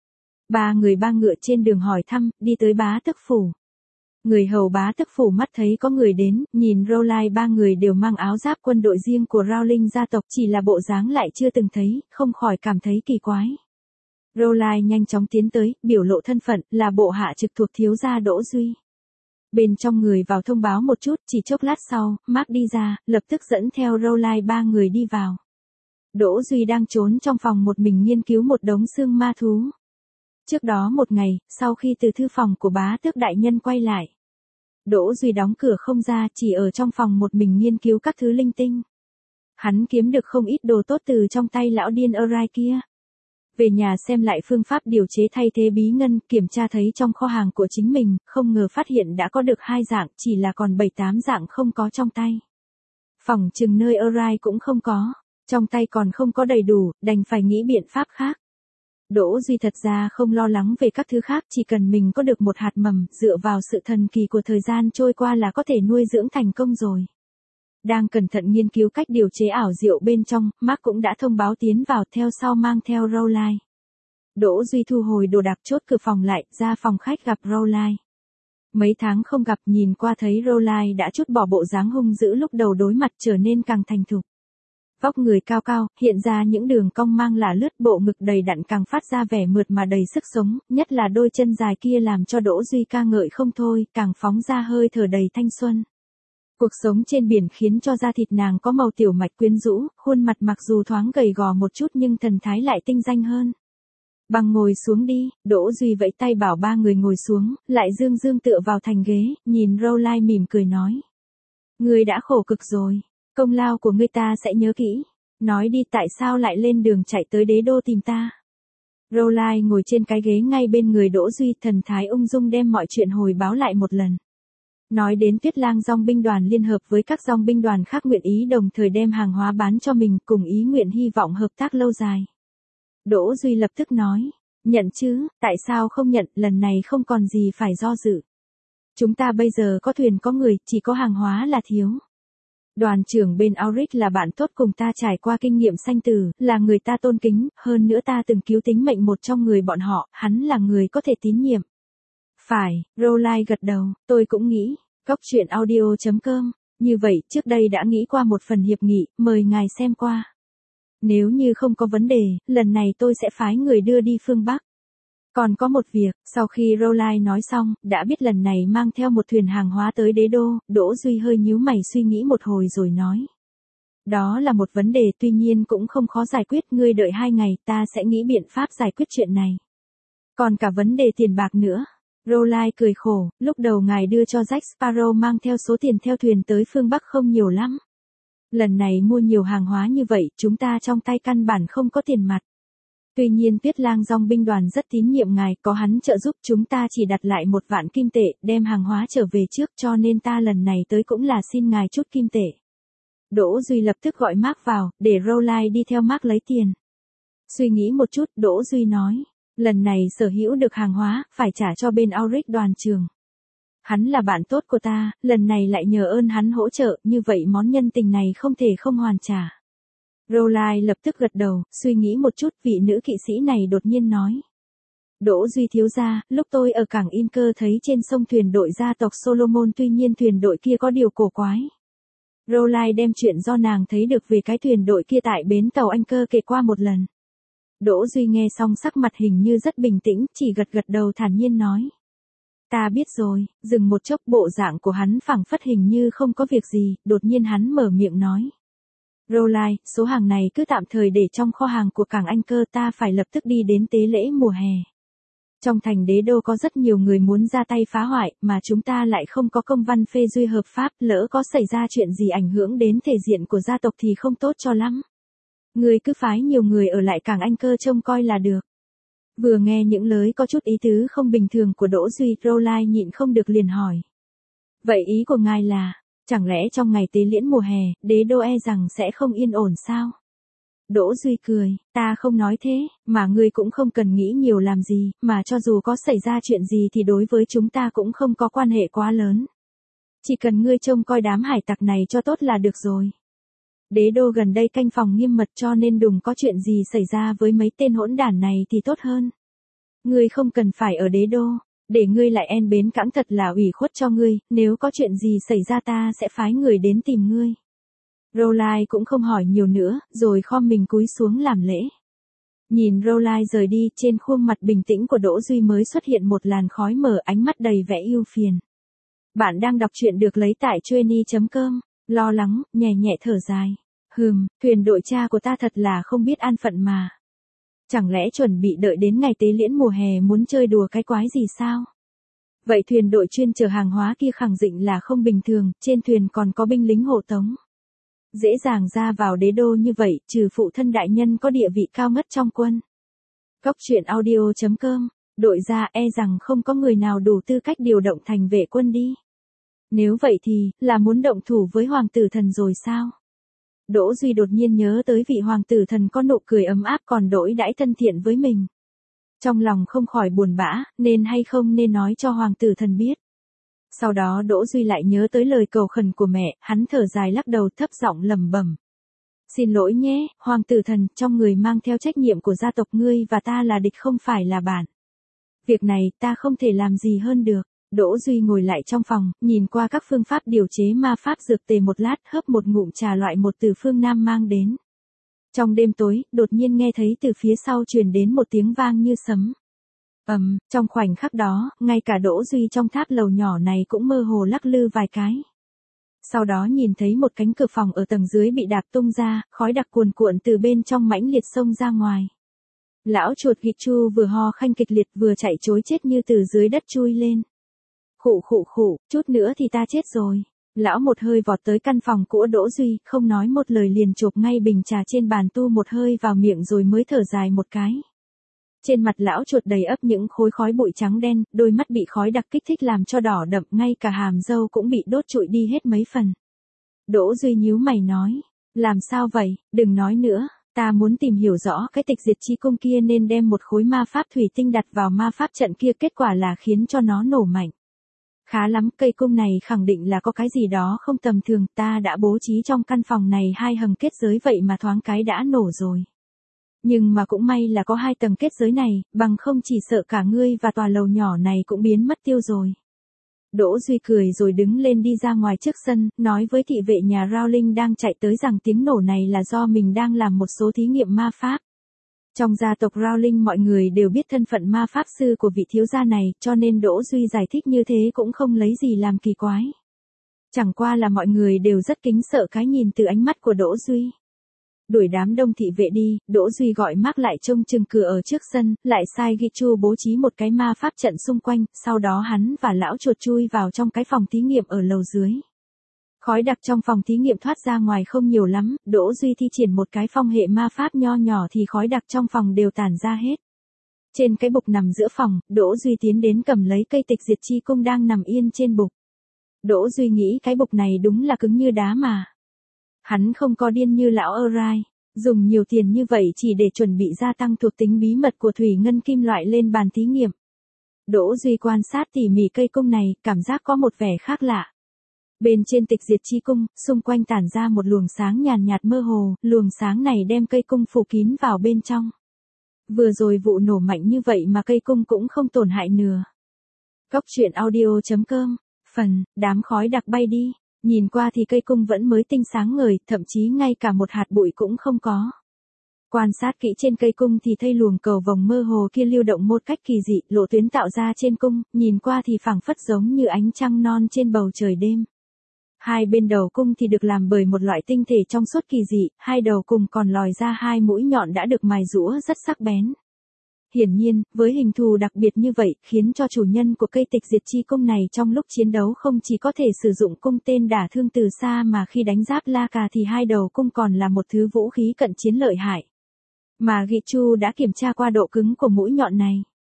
3 người 3 ngựa trên đường hỏi thăm, đi tới bá tước phủ. Người hầu bá tước phủ mắt thấy có người đến, nhìn Rowling 3 người đều mang áo giáp quân đội riêng của Rowling gia tộc, chỉ là bộ dáng lại chưa từng thấy, không khỏi cảm thấy kỳ quái. Rowling nhanh chóng tiến tới, biểu lộ thân phận, là bộ hạ trực thuộc thiếu gia Đỗ Duy. Bên trong người vào thông báo một chút, chỉ chốc lát sau, Mark đi ra, lập tức dẫn theo Rowling 3 người đi vào. Đỗ Duy đang trốn trong phòng một mình nghiên cứu một đống xương ma thú. Trước đó một ngày, sau khi từ thư phòng của bá tước đại nhân quay lại, Đỗ Duy đóng cửa không ra, chỉ ở trong phòng một mình nghiên cứu các thứ linh tinh. Hắn kiếm được không ít đồ tốt từ trong tay lão điên Arai kia. Về nhà xem lại phương pháp điều chế thay thế bí ngân, kiểm tra thấy trong kho hàng của chính mình, không ngờ phát hiện đã có được 2 dạng, chỉ là còn 7-8 dạng không có trong tay. Phỏng chừng nơi Arai cũng không có, trong tay còn không có đầy đủ, đành phải nghĩ biện pháp khác. Đỗ Duy thật ra không lo lắng về các thứ khác, chỉ cần mình có được một hạt mầm, dựa vào sự thần kỳ của thời gian trôi qua là có thể nuôi dưỡng thành công rồi. Đang cẩn thận nghiên cứu cách điều chế ảo diệu bên trong, Mark cũng đã thông báo tiến vào, theo sau mang theo Rowling. Đỗ Duy thu hồi đồ đạc, chốt cửa phòng lại, ra phòng khách gặp Rowling. Mấy tháng không gặp, nhìn qua thấy Rowling đã chút bỏ bộ dáng hung dữ lúc đầu đối mặt, trở nên càng thành thục. Vóc người cao cao, hiện ra những đường cong mang lả lướt, bộ ngực đầy đặn càng phát ra vẻ mượt mà đầy sức sống, nhất là đôi chân dài kia làm cho Đỗ Duy ca ngợi không thôi, càng phóng ra hơi thở đầy thanh xuân. Cuộc sống trên biển khiến cho da thịt nàng có màu tiểu mạch quyến rũ, khuôn mặt mặc dù thoáng gầy gò một chút nhưng thần thái lại tinh danh hơn. Bằng ngồi xuống đi, Đỗ Duy vẫy tay bảo 3 người ngồi xuống, lại dương dương tựa vào thành ghế, nhìn Rowling mỉm cười nói. Ngươi đã khổ cực rồi, công lao của ngươi ta sẽ nhớ kỹ. Nói đi, tại sao lại lên đường chạy tới đế đô tìm ta? Rowling ngồi trên cái ghế ngay bên người Đỗ Duy, thần thái ung dung đem mọi chuyện hồi báo lại một lần. Nói đến Tuyết Lang dòng binh đoàn liên hợp với các dòng binh đoàn khác nguyện ý đồng thời đem hàng hóa bán cho mình, cùng ý nguyện hy vọng hợp tác lâu dài. Đỗ Duy lập tức nói, nhận chứ, tại sao không nhận, lần này không còn gì phải do dự. Chúng ta bây giờ có thuyền có người, chỉ có hàng hóa là thiếu. Đoàn trưởng bên Auric là bạn tốt cùng ta trải qua kinh nghiệm sanh tử, là người ta tôn kính, hơn nữa ta từng cứu tính mệnh một trong người bọn họ, hắn là người có thể tín nhiệm. Phải, Rowling gật đầu, tôi cũng nghĩ. Góc truyện audio.com, như vậy, trước đây đã nghĩ qua một phần hiệp nghị, mời ngài xem qua. Nếu như không có vấn đề, lần này tôi sẽ phái người đưa đi phương Bắc. Còn có một việc, sau khi Rowline nói xong, đã biết lần này mang theo một thuyền hàng hóa tới đế đô, Đỗ Duy hơi nhíu mày suy nghĩ một hồi rồi nói. Đó là một vấn đề tuy nhiên cũng không khó giải quyết, ngươi đợi 2 ngày ta sẽ nghĩ biện pháp giải quyết chuyện này. Còn cả vấn đề tiền bạc nữa. Rowline cười khổ, lúc đầu ngài đưa cho Jack Sparrow mang theo số tiền theo thuyền tới phương Bắc không nhiều lắm. Lần này mua nhiều hàng hóa như vậy, chúng ta trong tay căn bản không có tiền mặt. Tuy nhiên Tuyết Lang Dòng binh đoàn rất tín nhiệm ngài, có hắn trợ giúp chúng ta chỉ đặt lại 1 vạn kim tệ, đem hàng hóa trở về trước cho nên ta lần này tới cũng là xin ngài chút kim tệ. Đỗ Duy lập tức gọi Mark vào, để Rowline đi theo Mark lấy tiền. Suy nghĩ một chút, Đỗ Duy nói, lần này sở hữu được hàng hóa, phải trả cho bên Auric đoàn trường. Hắn là bạn tốt của ta, lần này lại nhờ ơn hắn hỗ trợ, như vậy món nhân tình này không thể không hoàn trả. Rowline lập tức gật đầu, suy nghĩ một chút, vị nữ kỵ sĩ này đột nhiên nói. Đỗ Duy thiếu gia, lúc tôi ở cảng Inker thấy trên sông thuyền đội gia tộc Solomon, tuy nhiên thuyền đội kia có điều cổ quái. Rowline đem chuyện do nàng thấy được về cái thuyền đội kia tại bến tàu Anchor kể qua một lần. Đỗ Duy nghe xong sắc mặt hình như rất bình tĩnh, chỉ gật gật đầu thản nhiên nói. Ta biết rồi, dừng một chốc bộ dạng của hắn phảng phất hình như không có việc gì, đột nhiên hắn mở miệng nói. Rowline, số hàng này cứ tạm thời để trong kho hàng của cảng Anchor, ta phải lập tức đi đến tế lễ mùa hè. Trong thành đế đô có rất nhiều người muốn ra tay phá hoại, mà chúng ta lại không có công văn phê duyệt hợp pháp, lỡ có xảy ra chuyện gì ảnh hưởng đến thể diện của gia tộc thì không tốt cho lắm. Người cứ phái nhiều người ở lại cảng Anchor trông coi là được. Vừa nghe những lời có chút ý tứ không bình thường của Đỗ Duy, Rowline nhịn không được liền hỏi. Vậy ý của ngài là, chẳng lẽ trong ngày tế liễn mùa hè, đế đô e rằng sẽ không yên ổn sao? Đỗ Duy cười, ta không nói thế, mà ngươi cũng không cần nghĩ nhiều làm gì, mà cho dù có xảy ra chuyện gì thì đối với chúng ta cũng không có quan hệ quá lớn. Chỉ cần ngươi trông coi đám hải tặc này cho tốt là được rồi. Đế đô gần đây canh phòng nghiêm mật cho nên đừng có chuyện gì xảy ra với mấy tên hỗn đản này thì tốt hơn. Ngươi không cần phải ở đế đô, để ngươi lại en bến cảng thật là ủy khuất cho ngươi, nếu có chuyện gì xảy ra ta sẽ phái người đến tìm ngươi. Rowline cũng không hỏi nhiều nữa, rồi khom mình cúi xuống làm lễ. Nhìn Rowline rời đi, trên khuôn mặt bình tĩnh của Đỗ Duy mới xuất hiện một làn khói mờ, ánh mắt đầy vẻ ưu phiền. Bạn đang đọc truyện được lấy tại Chueny.com, lo lắng, nhẹ nhẹ thở dài. Thuyền đội cha của ta thật là không biết an phận mà. Chẳng lẽ chuẩn bị đợi đến ngày tế liễn mùa hè muốn chơi đùa cái quái gì sao? Vậy thuyền đội chuyên chở hàng hóa kia khẳng định là không bình thường, trên thuyền còn có binh lính hộ tống. Dễ dàng ra vào đế đô như vậy, trừ phụ thân đại nhân có địa vị cao ngất trong quân. Góc truyện audio.com, đội ra e rằng không có người nào đủ tư cách điều động thành vệ quân đi. Nếu vậy thì, là muốn động thủ với hoàng tử thần rồi sao? Đỗ Duy đột nhiên nhớ tới vị hoàng tử thần có nụ cười ấm áp còn đối đãi thân thiện với mình. Trong lòng không khỏi buồn bã, nên hay không nên nói cho hoàng tử thần biết. Sau đó Đỗ Duy lại nhớ tới lời cầu khẩn của mẹ, hắn thở dài lắc đầu thấp giọng lẩm bẩm. Xin lỗi nhé, hoàng tử thần, trong người mang theo trách nhiệm của gia tộc ngươi và ta là địch không phải là bạn. Việc này ta không thể làm gì hơn được. Đỗ Duy ngồi lại trong phòng, nhìn qua các phương pháp điều chế ma pháp dược tề một lát, hớp một ngụm trà loại một từ phương Nam mang đến. Trong đêm tối, đột nhiên nghe thấy từ phía sau truyền đến một tiếng vang như sấm. Trong khoảnh khắc đó, ngay cả Đỗ Duy trong tháp lầu nhỏ này cũng mơ hồ lắc lư vài cái. Sau đó nhìn thấy một cánh cửa phòng ở tầng dưới bị đạp tung ra, khói đặc cuồn cuộn từ bên trong mãnh liệt xông ra ngoài. Lão chuột Gịch Chu vừa ho khanh kịch liệt vừa chạy trối chết như từ dưới đất chui lên. Khụ, chút nữa thì ta chết rồi. Lão một hơi vọt tới căn phòng của Đỗ Duy, không nói một lời liền chộp ngay bình trà trên bàn tu một hơi vào miệng rồi mới thở dài một cái. Trên mặt lão chuột đầy ắp những khối khói bụi trắng đen, đôi mắt bị khói đặc kích thích làm cho đỏ đậm, ngay cả hàm râu cũng bị đốt trụi đi hết mấy phần. Đỗ Duy nhíu mày nói, làm sao vậy, đừng nói nữa, ta muốn tìm hiểu rõ cái tịch diệt chi cung kia nên đem một khối ma pháp thủy tinh đặt vào ma pháp trận kia, kết quả là khiến cho nó nổ mạnh. Khá lắm, cây cung này khẳng định là có cái gì đó không tầm thường, ta đã bố trí trong căn phòng này 2 hầm kết giới vậy mà thoáng cái đã nổ rồi. Nhưng mà cũng may là có 2 tầng kết giới này, bằng không chỉ sợ cả ngươi và tòa lầu nhỏ này cũng biến mất tiêu rồi. Đỗ Duy cười rồi đứng lên đi ra ngoài trước sân, nói với thị vệ nhà Rowling đang chạy tới rằng tiếng nổ này là do mình đang làm một số thí nghiệm ma pháp. Trong gia tộc Rowling mọi người đều biết thân phận ma pháp sư của vị thiếu gia này, cho nên Đỗ Duy giải thích như thế cũng không lấy gì làm kỳ quái. Chẳng qua là mọi người đều rất kính sợ cái nhìn từ ánh mắt của Đỗ Duy. Đuổi đám đông thị vệ đi, Đỗ Duy gọi Mark lại trông chừng cửa ở trước sân, lại sai Gichu bố trí một cái ma pháp trận xung quanh, sau đó hắn và lão chuột chui vào trong cái phòng thí nghiệm ở lầu dưới. Khói đặc trong phòng thí nghiệm thoát ra ngoài không nhiều lắm, Đỗ Duy thi triển một cái phong hệ ma pháp nho nhỏ thì khói đặc trong phòng đều tản ra hết. Trên cái bục nằm giữa phòng, Đỗ Duy tiến đến cầm lấy cây tịch diệt chi cung đang nằm yên trên bục. Đỗ Duy nghĩ cái bục này đúng là cứng như đá mà. Hắn không có điên như lão Erai, dùng nhiều tiền như vậy chỉ để chuẩn bị gia tăng thuộc tính bí mật của thủy ngân kim loại lên bàn thí nghiệm. Đỗ Duy quan sát tỉ mỉ cây cung này, cảm giác có một vẻ khác lạ. Bên trên tịch diệt chi cung, xung quanh tản ra một luồng sáng nhàn nhạt mơ hồ, luồng sáng này đem cây cung phủ kín vào bên trong. Vừa rồi vụ nổ mạnh như vậy mà cây cung cũng không tổn hại nửa. Góc truyện audio.com, phần, đám khói đặc bay đi, nhìn qua thì cây cung vẫn mới tinh sáng ngời, thậm chí ngay cả một hạt bụi cũng không có. Quan sát kỹ trên cây cung thì thấy luồng cầu vồng mơ hồ kia lưu động một cách kỳ dị, lộ tuyến tạo ra trên cung, nhìn qua thì phảng phất giống như ánh trăng non trên bầu trời đêm. Hai bên đầu cung thì được làm bởi một loại tinh thể trong suốt kỳ dị, hai đầu cùng còn lòi ra hai mũi nhọn đã được mài rũa rất sắc bén. Hiển nhiên, với hình thù đặc biệt như vậy, khiến cho chủ nhân của cây tịch diệt chi cung này trong lúc chiến đấu không chỉ có thể sử dụng cung tên đả thương từ xa mà khi đánh giáp la cà thì hai đầu cung còn là một thứ vũ khí cận chiến lợi hại. Mà Gichu đã kiểm tra qua độ cứng của mũi nhọn này.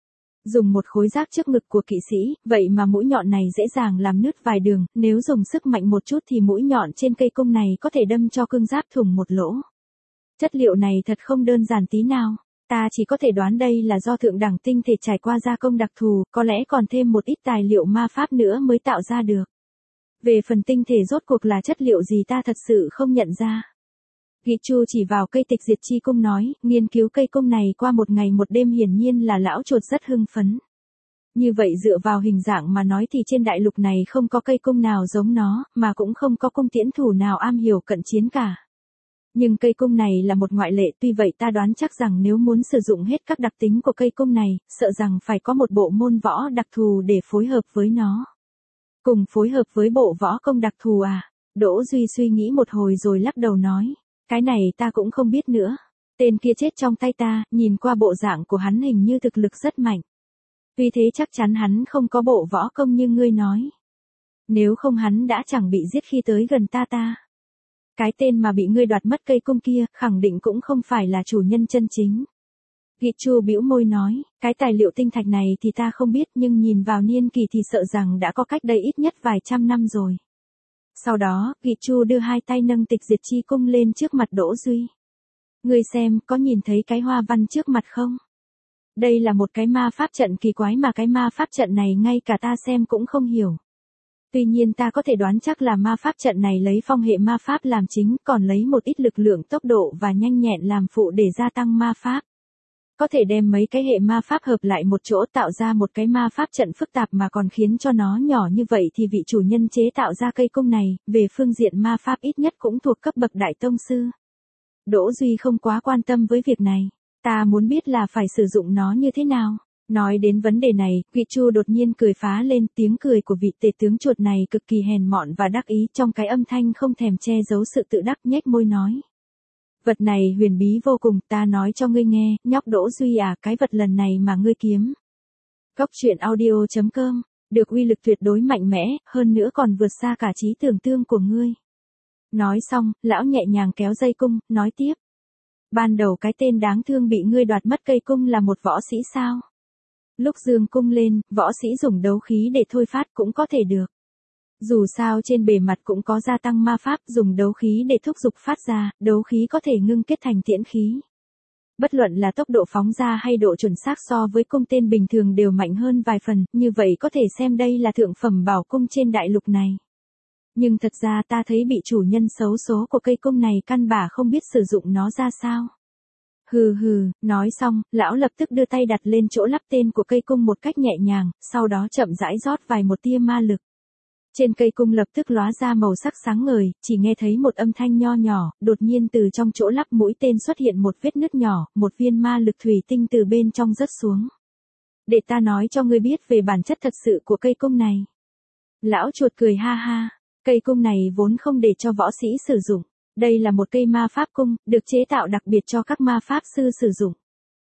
Dùng một khối giáp trước ngực của kỵ sĩ, vậy mà mũi nhọn này dễ dàng làm nứt vài đường, nếu dùng sức mạnh một chút thì mũi nhọn trên cây cung này có thể đâm cho cương giáp thủng một lỗ. Chất liệu này thật không đơn giản tí nào, ta chỉ có thể đoán đây là do thượng đẳng tinh thể trải qua gia công đặc thù, có lẽ còn thêm một ít tài liệu ma pháp nữa mới tạo ra được. Về phần tinh thể rốt cuộc là chất liệu gì ta thật sự không nhận ra. Gichu chỉ vào cây tịch diệt chi cung nói, nghiên cứu cây cung này qua một ngày một đêm hiển nhiên là lão chuột rất hưng phấn. Như vậy dựa vào hình dạng mà nói thì trên đại lục này không có cây cung nào giống nó, mà cũng không có cung tiễn thủ nào am hiểu cận chiến cả. Nhưng cây cung này là một ngoại lệ, tuy vậy ta đoán chắc rằng nếu muốn sử dụng hết các đặc tính của cây cung này, sợ rằng phải có một bộ môn võ đặc thù để phối hợp với nó. Cùng phối hợp với bộ võ công đặc thù à? Đỗ Duy suy nghĩ một hồi rồi lắc đầu nói. Cái này ta cũng không biết nữa. Tên kia chết trong tay ta, nhìn qua bộ dạng của hắn hình như thực lực rất mạnh. Vì thế chắc chắn hắn không có bộ võ công như ngươi nói. Nếu không hắn đã chẳng bị giết khi tới gần ta. Cái tên mà bị ngươi đoạt mất cây cung kia, khẳng định cũng không phải là chủ nhân chân chính. Gichu bĩu môi nói, cái tài liệu tinh thạch này thì ta không biết nhưng nhìn vào niên kỳ thì sợ rằng đã có cách đây ít nhất vài trăm năm rồi. Sau đó, Gichu đưa hai tay nâng tịch diệt chi cung lên trước mặt Đỗ Duy. Ngươi xem, có nhìn thấy cái hoa văn trước mặt không? Đây là một cái ma pháp trận kỳ quái mà cái ma pháp trận này ngay cả ta xem cũng không hiểu. Tuy nhiên ta có thể đoán chắc là ma pháp trận này lấy phong hệ ma pháp làm chính, còn lấy một ít lực lượng tốc độ và nhanh nhẹn làm phụ để gia tăng ma pháp. Có thể đem mấy cái hệ ma pháp hợp lại một chỗ tạo ra một cái ma pháp trận phức tạp mà còn khiến cho nó nhỏ như vậy thì vị chủ nhân chế tạo ra cây cung này, về phương diện ma pháp ít nhất cũng thuộc cấp bậc đại tông sư. Đỗ Duy không quá quan tâm với việc này, ta muốn biết là phải sử dụng nó như thế nào. Nói đến vấn đề này, Gichu đột nhiên cười phá lên, tiếng cười của vị tể tướng chuột này cực kỳ hèn mọn và đắc ý, trong cái âm thanh không thèm che giấu sự tự đắc, nhếch môi nói. Vật này huyền bí vô cùng, ta nói cho ngươi nghe, nhóc Đỗ Duy à, cái vật lần này mà ngươi kiếm. Góc truyện audio.com, được uy lực tuyệt đối mạnh mẽ, hơn nữa còn vượt xa cả trí tưởng tượng của ngươi. Nói xong, lão nhẹ nhàng kéo dây cung, nói tiếp. Ban đầu cái tên đáng thương bị ngươi đoạt mất cây cung là một võ sĩ sao? Lúc dương cung lên, võ sĩ dùng đấu khí để thôi phát cũng có thể được. Dù sao trên bề mặt cũng có gia tăng ma pháp, dùng đấu khí để thúc giục phát ra, đấu khí có thể ngưng kết thành tiễn khí. Bất luận là tốc độ phóng ra hay độ chuẩn xác so với cung tên bình thường đều mạnh hơn vài phần, như vậy có thể xem đây là thượng phẩm bảo cung trên đại lục này. Nhưng thật ra ta thấy bị chủ nhân xấu số của cây cung này căn bản không biết sử dụng nó ra sao. Hừ hừ, nói xong, lão lập tức đưa tay đặt lên chỗ lắp tên của cây cung một cách nhẹ nhàng, sau đó chậm rãi rót vài một tia ma lực. Trên cây cung lập tức lóa ra màu sắc sáng ngời, chỉ nghe thấy một âm thanh nho nhỏ, đột nhiên từ trong chỗ lắp mũi tên xuất hiện một vết nứt nhỏ, một viên ma lực thủy tinh từ bên trong rớt xuống. Để ta nói cho ngươi biết về bản chất thật sự của cây cung này. Lão chuột cười ha ha, cây cung này vốn không để cho võ sĩ sử dụng. Đây là một cây ma pháp cung, được chế tạo đặc biệt cho các ma pháp sư sử dụng.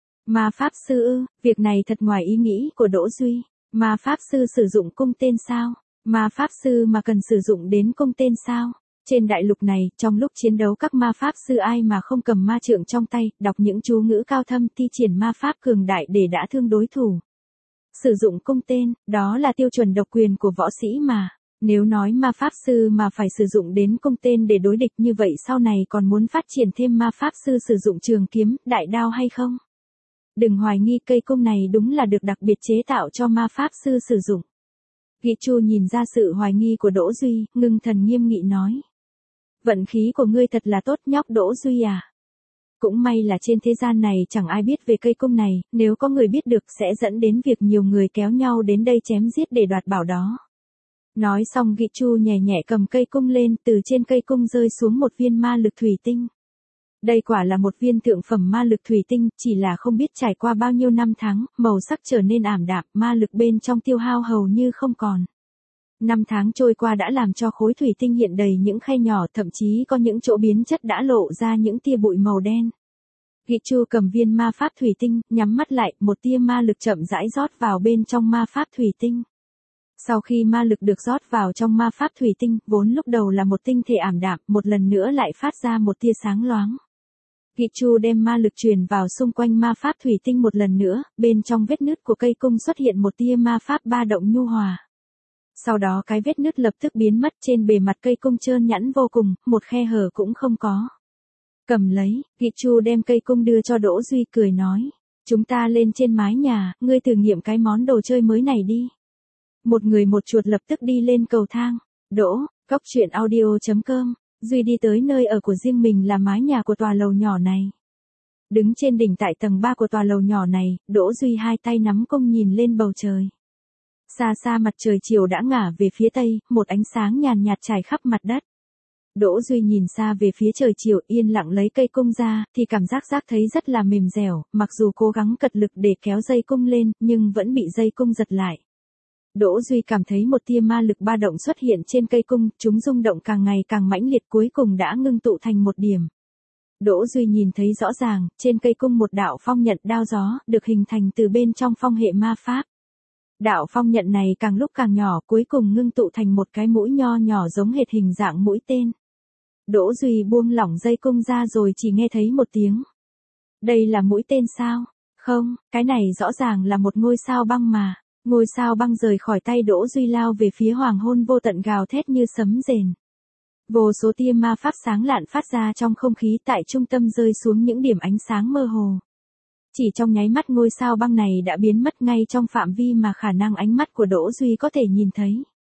Ma pháp sư ư, việc này thật ngoài ý nghĩ của Đỗ Duy. Ma pháp sư sử dụng cung tên sao? Ma pháp sư mà cần sử dụng đến cung tên sao? Trên đại lục này, trong lúc chiến đấu các ma pháp sư ai mà không cầm ma trượng trong tay, đọc những chú ngữ cao thâm thi triển ma pháp cường đại để đả thương đối thủ. Sử dụng cung tên, đó là tiêu chuẩn độc quyền của võ sĩ mà. Nếu nói ma pháp sư mà phải sử dụng đến cung tên để đối địch như vậy sau này còn muốn phát triển thêm ma pháp sư sử dụng trường kiếm, đại đao hay không? Đừng hoài nghi cây cung này đúng là được đặc biệt chế tạo cho ma pháp sư sử dụng. Gị Chu nhìn ra sự hoài nghi của Đỗ Duy, ngưng thần nghiêm nghị nói. Vận khí của ngươi thật là tốt nhóc Đỗ Duy à. Cũng may là trên thế gian này chẳng ai biết về cây cung này, nếu có người biết được sẽ dẫn đến việc nhiều người kéo nhau đến đây chém giết để đoạt bảo đó. Nói xong Gị Chu nhẹ nhẹ cầm cây cung lên, từ trên cây cung rơi xuống một viên ma lực thủy tinh. Đây quả là một viên thượng phẩm ma lực thủy tinh, chỉ là không biết trải qua bao nhiêu năm tháng, màu sắc trở nên ảm đạm, ma lực bên trong tiêu hao hầu như không còn. Năm tháng trôi qua đã làm cho khối thủy tinh hiện đầy những khe nhỏ, thậm chí có những chỗ biến chất đã lộ ra những tia bụi màu đen. Gị Chu cầm viên ma pháp thủy tinh, nhắm mắt lại, một tia ma lực chậm rãi rót vào bên trong ma pháp thủy tinh. Sau khi ma lực được rót vào trong ma pháp thủy tinh, vốn lúc đầu là một tinh thể ảm đạm, một lần nữa lại phát ra một tia sáng loáng. Gị Chu đem ma lực truyền vào xung quanh ma pháp thủy tinh một lần nữa, bên trong vết nứt của cây cung xuất hiện một tia ma pháp ba động nhu hòa. Sau đó cái vết nứt lập tức biến mất, trên bề mặt cây cung trơn nhẵn vô cùng, một khe hở cũng không có. Cầm lấy, Gị Chu đem cây cung đưa cho Đỗ Duy cười nói. Chúng ta lên trên mái nhà, ngươi thử nghiệm cái món đồ chơi mới này đi. Một người một chuột lập tức đi lên cầu thang. Đỗ, Cóc Truyện Audio.com. Duy đi tới nơi ở của riêng mình là mái nhà của tòa lầu nhỏ này. Đứng trên đỉnh tại tầng 3 của tòa lầu nhỏ này, Đỗ Duy hai tay nắm cung nhìn lên bầu trời. Xa xa mặt trời chiều đã ngả về phía tây, một ánh sáng nhàn nhạt trải khắp mặt đất. Đỗ Duy nhìn xa về phía trời chiều, yên lặng lấy cây cung ra, thì cảm giác thấy rất là mềm dẻo, mặc dù cố gắng cật lực để kéo dây cung lên, nhưng vẫn bị dây cung giật lại. Đỗ Duy cảm thấy một tia ma lực ba động xuất hiện trên cây cung, chúng rung động càng ngày càng mãnh liệt, cuối cùng đã ngưng tụ thành một điểm. Đỗ Duy nhìn thấy rõ ràng, trên cây cung một đạo phong nhận đao gió, được hình thành từ bên trong phong hệ ma pháp. Đạo phong nhận này càng lúc càng nhỏ, cuối cùng ngưng tụ thành một cái mũi nho nhỏ giống hệt hình dạng mũi tên. Đỗ Duy buông lỏng dây cung ra rồi chỉ nghe thấy một tiếng. Đây là mũi tên sao? Không, cái này rõ ràng là một ngôi sao băng mà. Ngôi sao băng rời khỏi tay Đỗ Duy lao về phía hoàng hôn vô tận, gào thét như sấm rền. Vô số tia ma pháp sáng lạn phát ra trong không khí, tại trung tâm rơi xuống những điểm ánh sáng mơ hồ. Chỉ trong nháy mắt ngôi sao băng này đã biến mất ngay trong phạm vi mà khả năng ánh mắt của Đỗ Duy có thể nhìn thấy.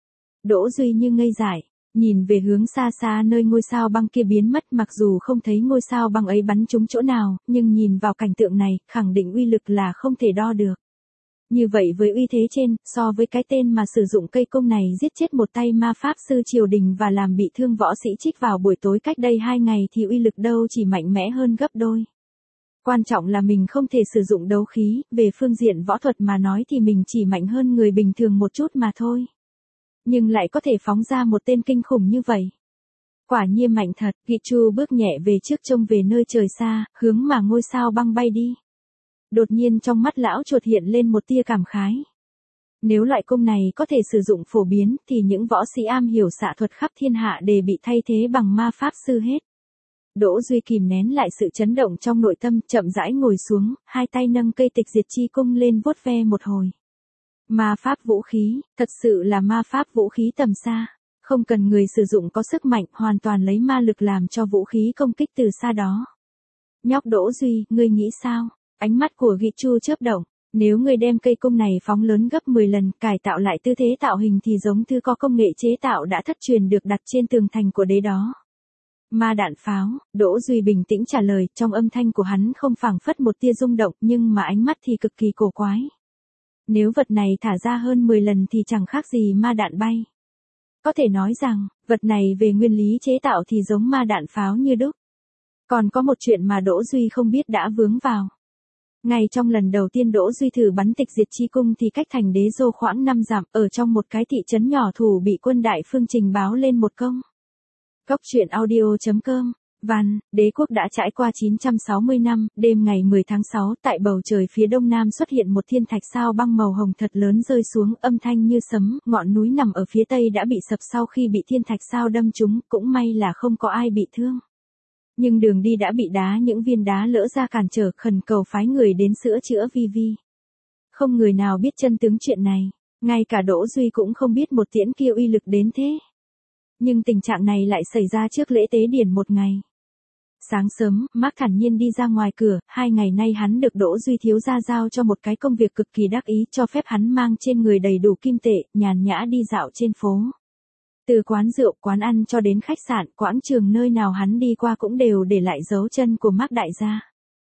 Đỗ Duy như ngây dại, nhìn về hướng xa xa nơi ngôi sao băng kia biến mất, mặc dù không thấy ngôi sao băng ấy bắn trúng chỗ nào, nhưng nhìn vào cảnh tượng này, khẳng định uy lực là không thể đo được. Như vậy với uy thế trên, so với cái tên mà sử dụng cây cung này giết chết một tay ma pháp sư triều đình và làm bị thương võ sĩ Trích vào buổi tối cách đây 2 ngày thì uy lực đâu chỉ mạnh mẽ hơn gấp đôi. Quan trọng là mình không thể sử dụng đấu khí, về phương diện võ thuật mà nói thì mình chỉ mạnh hơn người bình thường một chút mà thôi. Nhưng lại có thể phóng ra một tên kinh khủng như vậy. Quả nhiên mạnh thật, Gị Chu bước nhẹ về trước trông về nơi trời xa, hướng mà ngôi sao băng bay đi. Đột nhiên trong mắt lão chuột hiện lên một tia cảm khái. Nếu loại cung này có thể sử dụng phổ biến thì những võ sĩ am hiểu xạ thuật khắp thiên hạ đều bị thay thế bằng ma pháp sư hết. Đỗ Duy kìm nén lại sự chấn động trong nội tâm, chậm rãi ngồi xuống, hai tay nâng cây tịch diệt chi cung lên vuốt ve một hồi. Ma pháp vũ khí, thật sự là ma pháp vũ khí tầm xa. Không cần người sử dụng có sức mạnh, hoàn toàn lấy ma lực làm cho vũ khí công kích từ xa đó. Nhóc Đỗ Duy, ngươi nghĩ sao? Ánh mắt của Gị Chu chớp động. Nếu ngươi đem cây cung này phóng lớn gấp 10 lần, cải tạo lại tư thế tạo hình thì giống như có công nghệ chế tạo đã thất truyền được đặt trên tường thành của đế đó. Ma đạn pháo, Đỗ Duy bình tĩnh trả lời, trong âm thanh của hắn không phảng phất một tia rung động, nhưng mà ánh mắt thì cực kỳ cổ quái. Nếu vật này thả ra hơn 10 lần thì chẳng khác gì ma đạn bay. Có thể nói rằng, vật này về nguyên lý chế tạo thì giống ma đạn pháo như đúc. Còn có một chuyện mà Đỗ Duy không biết đã vướng vào. Ngay trong lần đầu tiên Đỗ Duy thử bắn tịch diệt chi cung thì cách thành Đế Đô khoảng 5 dặm, ở trong một cái thị trấn nhỏ thủ bị quân Đại Phương trình báo lên một công. Góc truyện audio.com. Văn, đế quốc đã trải qua 960 năm, đêm ngày 10 tháng 6, tại bầu trời phía đông nam xuất hiện một thiên thạch sao băng màu hồng thật lớn rơi xuống, âm thanh như sấm, ngọn núi nằm ở phía tây đã bị sập sau khi bị thiên thạch sao đâm trúng, cũng may là không có ai bị thương. Nhưng đường đi đã bị đá những viên đá lỡ ra cản trở, khẩn cầu phái người đến sửa chữa vi. Không người nào biết chân tướng chuyện này, ngay cả Đỗ Duy cũng không biết một tiễn kia uy lực đến thế. Nhưng tình trạng này lại xảy ra trước lễ tế điển một ngày. Sáng sớm, Mark thản nhiên đi ra ngoài cửa, 2 ngày nay hắn được Đỗ Duy thiếu gia giao cho một cái công việc cực kỳ đắc ý, cho phép hắn mang trên người đầy đủ kim tệ, nhàn nhã đi dạo trên phố. Từ quán rượu, quán ăn cho đến khách sạn, quảng trường nơi nào hắn đi qua cũng đều để lại dấu chân của Mark đại gia.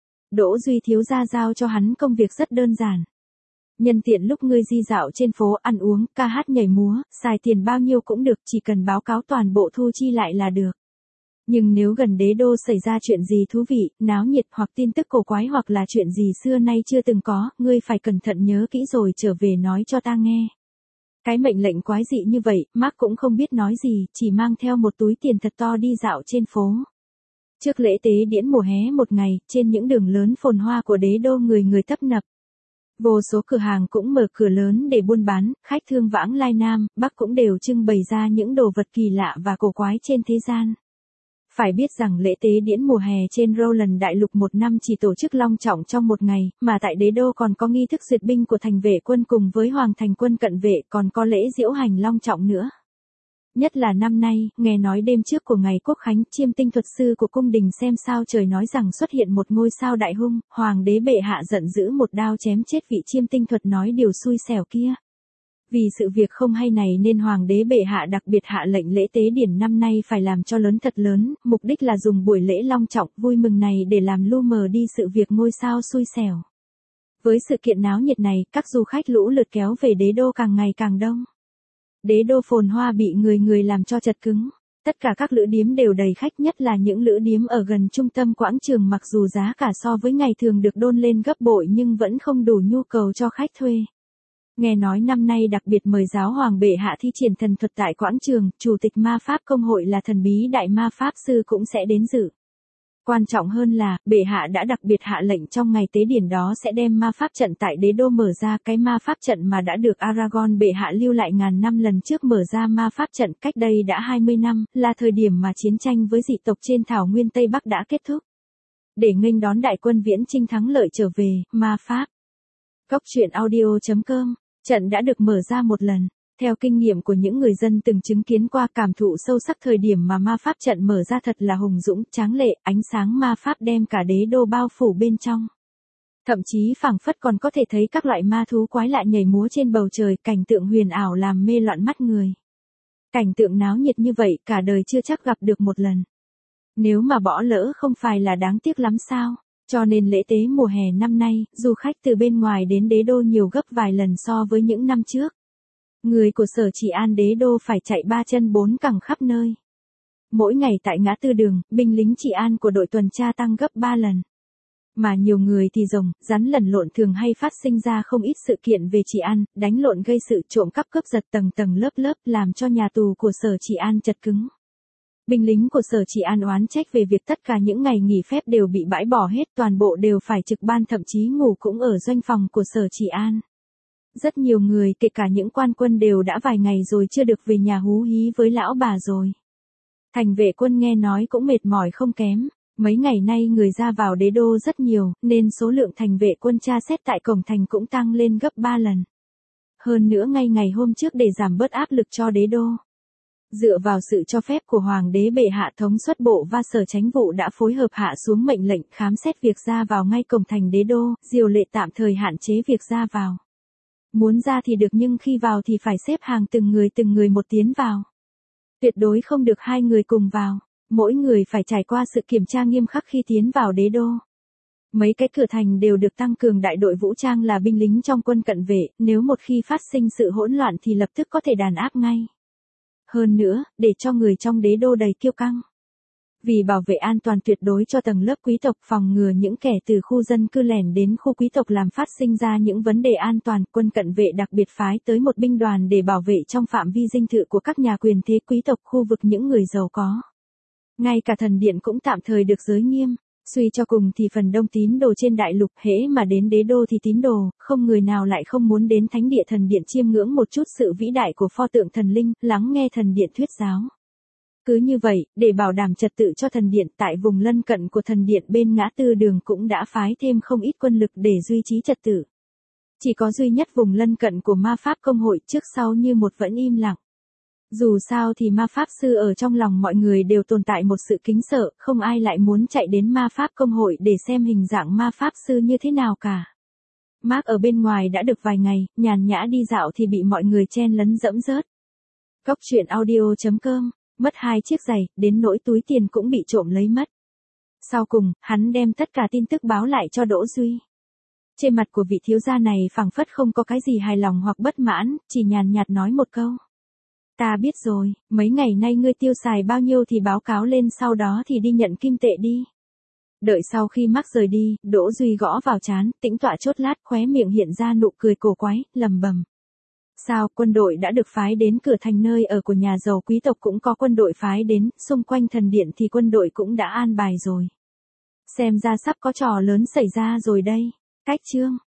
Đỗ Duy thiếu gia giao cho hắn công việc rất đơn giản. Nhân tiện lúc ngươi di dạo trên phố ăn uống, ca hát nhảy múa, xài tiền bao nhiêu cũng được, chỉ cần báo cáo toàn bộ thu chi lại là được. Nhưng nếu gần Đế Đô xảy ra chuyện gì thú vị, náo nhiệt hoặc tin tức cổ quái hoặc là chuyện gì xưa nay chưa từng có, ngươi phải cẩn thận nhớ kỹ rồi trở về nói cho ta nghe. Cái mệnh lệnh quái dị như vậy, Mark cũng không biết nói gì, chỉ mang theo một túi tiền thật to đi dạo trên phố. Trước lễ tế điển mùa hè một ngày, trên những đường lớn phồn hoa của Đế Đô người tấp nập. Vô số cửa hàng cũng mở cửa lớn để buôn bán, khách thương vãng lai Nam, Bắc cũng đều trưng bày ra những đồ vật kỳ lạ và cổ quái trên thế gian. Phải biết rằng lễ tế điển mùa hè trên Roland Đại Lục một năm chỉ tổ chức long trọng trong một ngày, mà tại Đế Đô còn có nghi thức duyệt binh của thành vệ quân cùng với Hoàng thành quân cận vệ, còn có lễ diễu hành long trọng nữa. Nhất là năm nay, nghe nói đêm trước của ngày Quốc Khánh, chiêm tinh thuật sư của cung đình xem sao trời nói rằng xuất hiện một ngôi sao đại hung, Hoàng đế bệ hạ giận dữ một đao chém chết vị chiêm tinh thuật nói điều xui xẻo kia. Vì sự việc không hay này nên Hoàng đế bệ hạ đặc biệt hạ lệnh lễ tế điển năm nay phải làm cho lớn thật lớn, mục đích là dùng buổi lễ long trọng vui mừng này để làm lu mờ đi sự việc ngôi sao xui xẻo. Với sự kiện náo nhiệt này, các du khách lũ lượt kéo về Đế Đô càng ngày càng đông. Đế Đô phồn hoa bị người làm cho chật cứng. Tất cả các lữ điếm đều đầy khách, nhất là những lữ điếm ở gần trung tâm quảng trường, mặc dù giá cả so với ngày thường được đôn lên gấp bội nhưng vẫn không đủ nhu cầu cho khách thuê. Nghe nói năm nay đặc biệt mời giáo hoàng bệ hạ thi triển thần thuật tại quảng trường, chủ tịch ma pháp công hội là thần bí đại ma pháp sư cũng sẽ đến dự. Quan trọng hơn là, bệ hạ đã đặc biệt hạ lệnh trong ngày tế điển đó sẽ đem ma pháp trận tại Đế Đô mở ra, cái ma pháp trận mà đã được Aragorn bệ hạ lưu lại ngàn năm lần trước mở ra ma pháp trận cách đây đã 20 năm, là thời điểm mà chiến tranh với dị tộc trên thảo nguyên Tây Bắc đã kết thúc. Để nghênh đón đại quân viễn chinh thắng lợi trở về, ma pháp. Góc truyện audio.com. Trận đã được mở ra một lần. Theo kinh nghiệm của những người dân từng chứng kiến qua, cảm thụ sâu sắc thời điểm mà ma pháp trận mở ra thật là hùng dũng, tráng lệ, ánh sáng ma pháp đem cả Đế Đô bao phủ bên trong. Thậm chí phảng phất còn có thể thấy các loại ma thú quái lạ nhảy múa trên bầu trời, cảnh tượng huyền ảo làm mê loạn mắt người. Cảnh tượng náo nhiệt như vậy cả đời chưa chắc gặp được một lần. Nếu mà bỏ lỡ không phải là đáng tiếc lắm sao? Cho nên lễ tế mùa hè năm nay, du khách từ bên ngoài đến Đế Đô nhiều gấp vài lần so với những năm trước. Người của Sở Trị An Đế Đô phải chạy 3 chân 4 cẳng khắp nơi. Mỗi ngày tại ngã tư đường, binh lính trị an của đội tuần tra tăng gấp 3 lần. Mà nhiều người thì rồng, rắn lẩn lộn thường hay phát sinh ra không ít sự kiện về trị an, đánh lộn gây sự trộm cắp cướp giật tầng tầng lớp lớp làm cho nhà tù của Sở Trị An chật cứng. Binh lính của Sở Trị An oán trách về việc tất cả những ngày nghỉ phép đều bị bãi bỏ hết, toàn bộ đều phải trực ban, thậm chí ngủ cũng ở doanh phòng của Sở Trị An. Rất nhiều người, kể cả những quan quân đều đã vài ngày rồi chưa được về nhà hú hí với lão bà rồi. Thành vệ quân nghe nói cũng mệt mỏi không kém. Mấy ngày nay người ra vào Đế Đô rất nhiều, nên số lượng thành vệ quân tra xét tại cổng thành cũng tăng lên gấp 3 lần. Hơn nữa ngay ngày hôm trước để giảm bớt áp lực cho Đế Đô. Dựa vào sự cho phép của Hoàng đế bệ hạ, thống suất bộ và Sở Chánh vụ đã phối hợp hạ xuống mệnh lệnh khám xét việc ra vào ngay cổng thành Đế Đô, điều lệ tạm thời hạn chế việc ra vào. Muốn ra thì được nhưng khi vào thì phải xếp hàng từng người một tiến vào. Tuyệt đối không được 2 người cùng vào, mỗi người phải trải qua sự kiểm tra nghiêm khắc khi tiến vào Đế Đô. Mấy cái cửa thành đều được tăng cường đại đội vũ trang là binh lính trong quân cận vệ, nếu một khi phát sinh sự hỗn loạn thì lập tức có thể đàn áp ngay. Hơn nữa, để cho người trong đế đô đầy kiêu căng. Vì bảo vệ an toàn tuyệt đối cho tầng lớp quý tộc, phòng ngừa những kẻ từ khu dân cư lẻn đến khu quý tộc làm phát sinh ra những vấn đề an toàn, quân cận vệ đặc biệt phái tới một binh đoàn để bảo vệ trong phạm vi dinh thự của các nhà quyền thế quý tộc, khu vực những người giàu có. Ngay cả thần điện cũng tạm thời được giới nghiêm. Suy cho cùng thì phần đông tín đồ trên đại lục hễ mà đến đế đô thì tín đồ, không người nào lại không muốn đến thánh địa thần điện chiêm ngưỡng một chút sự vĩ đại của pho tượng thần linh, lắng nghe thần điện thuyết giáo. Cứ như vậy, để bảo đảm trật tự cho thần điện, tại vùng lân cận của thần điện bên ngã tư đường cũng đã phái thêm không ít quân lực để duy trì trật tự. Chỉ có duy nhất vùng lân cận của ma pháp công hội trước sau như một vẫn im lặng. Dù sao thì ma pháp sư ở trong lòng mọi người đều tồn tại một sự kính sợ, không ai lại muốn chạy đến ma pháp công hội để xem hình dạng ma pháp sư như thế nào cả. Mark ở bên ngoài đã được vài ngày, nhàn nhã đi dạo thì bị mọi người chen lấn dẫm rớt. Góc truyện audio.com, mất 2 chiếc giày, đến nỗi túi tiền cũng bị trộm lấy mất. Sau cùng, hắn đem tất cả tin tức báo lại cho Đỗ Duy. Trên mặt của vị thiếu gia này phảng phất không có cái gì hài lòng hoặc bất mãn, chỉ nhàn nhạt nói một câu. Ta biết rồi, mấy ngày nay ngươi tiêu xài bao nhiêu thì báo cáo lên, sau đó thì đi nhận kim tệ đi. Đợi sau khi Mark rời đi, Đỗ Duy gõ vào trán, tĩnh tọa chốt lát, khóe miệng hiện ra nụ cười cổ quái, lẩm bẩm. Sao, quân đội đã được phái đến cửa thành nơi ở của nhà giàu quý tộc cũng có quân đội phái đến, xung quanh thần điện thì quân đội cũng đã an bài rồi. Xem ra sắp có trò lớn xảy ra rồi đây. Cách chương